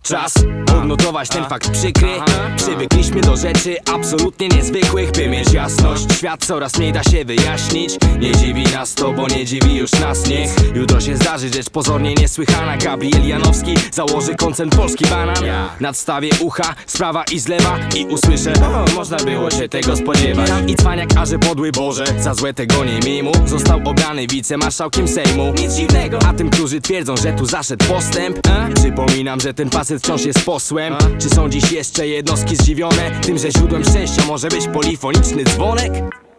Czas odnotować ten fakt przykry. Przywykliśmy do rzeczy absolutnie niezwykłych, by mieć jasność. Świat coraz mniej da się wyjaśnić. Nie dziwi nas to, bo nie dziwi już nas niech. Jutro się zdarzy rzecz pozornie niesłychana. Gabriel Janowski założy koncern Polski Banan. Nadstawię ucha z prawa i z lewa i usłyszę: o, można było się tego spodziewać. I cwaniak, a że podły Boże, za złe tego nie miej mu. Został obrany wicemarszałkiem Sejmu. Nic dziwnego. A tym, którzy twierdzą, że tu zaszedł postęp, przypominam, że ten facet wciąż jest posłem. Czy są dziś jeszcze jednostki zdziwione tym, że źródłem szczęścia może być polifoniczny dzwonek?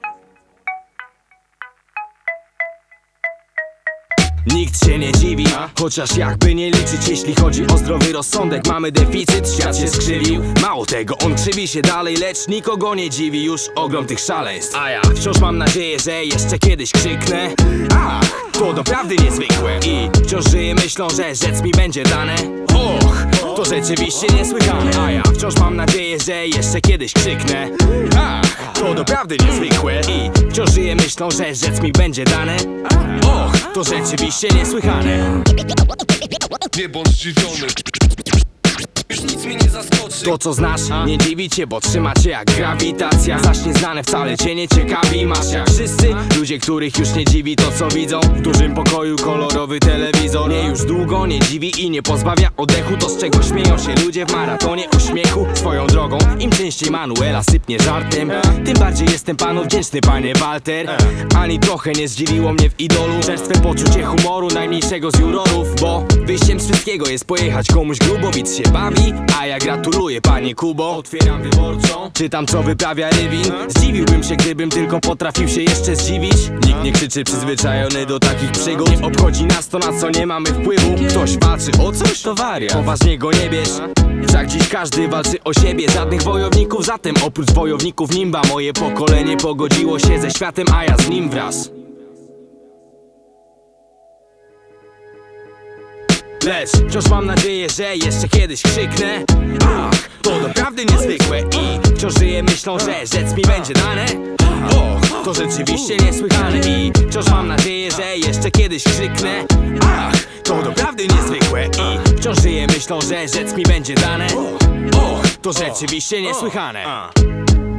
Nikt się nie dziwi, chociaż jakby nie liczyć, jeśli chodzi o zdrowy rozsądek, mamy deficyt, świat się skrzywił. Mało tego, on krzywi się dalej, lecz nikogo nie dziwi już ogrom tych szaleństw. A ja wciąż mam nadzieję, że jeszcze kiedyś krzyknę: ach, to doprawdy niezwykłe. I wciąż żyję myślą, że rzec mi będzie dane. Och, to rzeczywiście niesłychane. A ja wciąż mam nadzieję, że jeszcze kiedyś krzyknę: ach, to doprawdy niezwykłe. I wciąż żyję myślą, że rzec mi będzie dane. Och, to rzeczywiście niesłychane. Nie bądź zdziwiony, już nic mnie nie zaskoczy. To co znasz, nie dziwi cię, bo trzyma cię jak grawitacja. Zaś nieznane wcale cię nie ciekawi. Masz jak wszyscy ludzie, których już nie dziwi to co widzą w dużym pokoju kolorowy telewizor. Nie już długo nie dziwi i nie pozbawia oddechu to, z czego śmieją się ludzie w maratonie uśmiechu. Swoją drogą, im częściej Manuela sypnie żartem, tym bardziej jestem panu wdzięczny, panie Walter. Ani trochę nie zdziwiło mnie w idolu czerstwe poczucie humoru najmniejszego z jurorów. Bo wyjściem z wszystkiego jest pojechać komuś grubo, widz się bawi, a ja gratuluję, panie Kubo. Otwieram Wyborczą, czytam co wyprawia Rywin. Zdziwiłbym się, gdybym tylko potrafił się jeszcze zdziwić. Nikt nie krzyczy przyzwyczajony do takich przygód. Nie obchodzi nas to, na co nie mamy wpływu. Ktoś walczy o coś, to wariat, poważnie go nie bierz. Wszak dziś każdy walczy o siebie, żadnych wojowników. Zatem oprócz wojowników Nimba moje pokolenie pogodziło się ze światem, a ja z nim wraz. Lecz wciąż mam nadzieję, że jeszcze kiedyś krzyknę: ach, to naprawdę niezwykłe. I wciąż żyję myślą, że rzec mi będzie dane. Och, to rzeczywiście niesłychane. I wciąż mam nadzieję, że jeszcze kiedyś krzyknę: ach, to naprawdę niezwykłe. I wciąż żyję myślą, że rzec mi będzie dane. Och, to rzeczywiście niesłychane.